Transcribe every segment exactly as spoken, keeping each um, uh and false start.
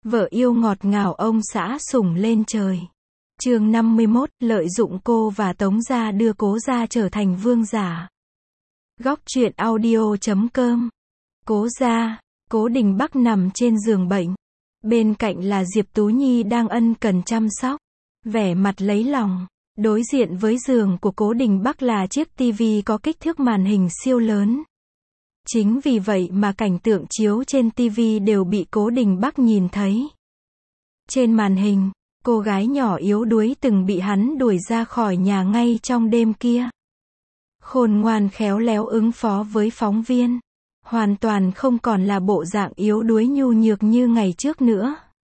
Vợ yêu ngọt ngào ông xã sủng lên trời. Chương năm mươi mốt, lợi dụng cô và Tống Gia đưa Cố Gia trở thành vương giả. Góc truyện audio chấm com. Cố Gia, Cố Đình Bắc nằm trên giường bệnh. Bên cạnh là Diệp Tú Nhi đang ân cần chăm sóc, vẻ mặt lấy lòng. Đối diện với giường của Cố Đình Bắc là chiếc tivi có kích thước màn hình siêu lớn. Chính vì vậy mà cảnh tượng chiếu trên tivi đều bị Cố Đình Bắc nhìn thấy. Trên màn hình, cô gái nhỏ yếu đuối từng bị hắn đuổi ra khỏi nhà ngay trong đêm kia. Khôn ngoan khéo léo ứng phó với phóng viên. Hoàn toàn không còn là bộ dạng yếu đuối nhu nhược như ngày trước nữa.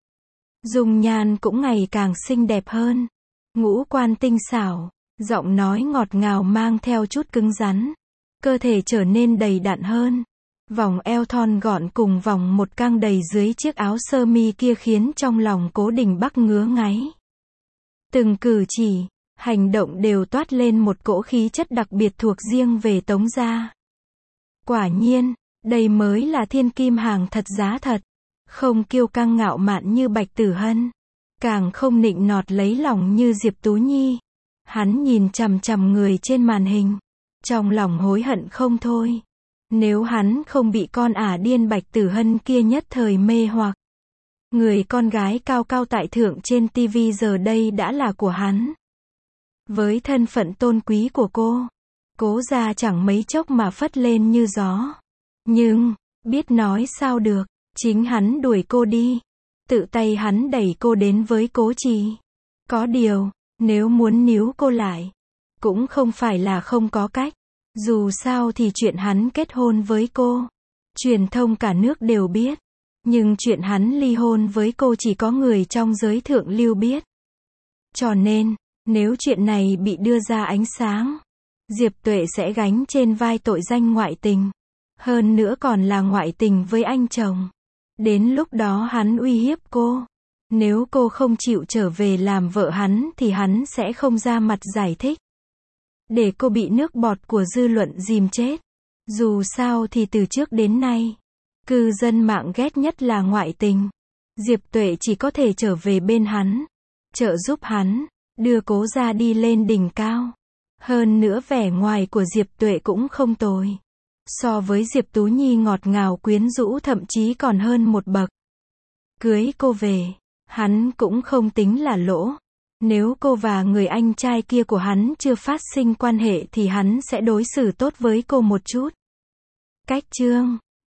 Dung nhan cũng ngày càng xinh đẹp hơn. Ngũ quan tinh xảo, giọng nói ngọt ngào mang theo chút cứng rắn. Cơ thể trở nên đầy đặn hơn. Vòng eo thon gọn cùng vòng một căng đầy dưới chiếc áo sơ mi kia khiến trong lòng Cố Đình Bắc ngứa ngáy. Từng cử chỉ, hành động đều toát lên một cỗ khí chất đặc biệt thuộc riêng về Tống Gia. Quả nhiên, đây mới là thiên kim hàng thật giá thật. Không kiêu căng ngạo mạn như Bạch Tử Hân, càng không nịnh nọt lấy lòng như Diệp Tú Nhi. Hắn nhìn chằm chằm người trên màn hình, trong lòng hối hận không thôi. Nếu hắn không bị con ả điên Bạch Tử Hân kia nhất thời mê hoặc, người con gái cao cao tại thượng trên tivi giờ đây đã là của hắn. Với thân phận tôn quý của cô, Cố Gia chẳng mấy chốc mà phất lên như gió. Nhưng, biết nói sao được, chính hắn đuổi cô đi. Tự tay hắn đẩy cô đến với Cố Trì. Có điều, nếu muốn níu cô lại, cũng không phải là không có cách. Dù sao thì chuyện hắn kết hôn với cô, truyền thông cả nước đều biết. Nhưng chuyện hắn ly hôn với cô chỉ có người trong giới thượng lưu biết. Cho nên, nếu chuyện này bị đưa ra ánh sáng, Diệp Tuệ sẽ gánh trên vai tội danh ngoại tình. Hơn nữa còn là ngoại tình với anh chồng. Đến lúc đó hắn uy hiếp cô. Nếu cô không chịu trở về làm vợ hắn thì hắn sẽ không ra mặt giải thích. Để cô bị nước bọt của dư luận dìm chết. Dù sao thì từ trước đến nay, cư dân mạng ghét nhất là ngoại tình. Diệp Tuệ chỉ có thể trở về bên hắn, trợ giúp hắn, đưa Cố Gia đi lên đỉnh cao. Hơn nữa vẻ ngoài của Diệp Tuệ cũng không tồi. So với Diệp Tú Nhi ngọt ngào quyến rũ thậm chí còn hơn một bậc. Cưới cô về, hắn cũng không tính là lỗ. Nếu cô và người anh trai kia của hắn chưa phát sinh quan hệ thì hắn sẽ đối xử tốt với cô một chút. Cách chương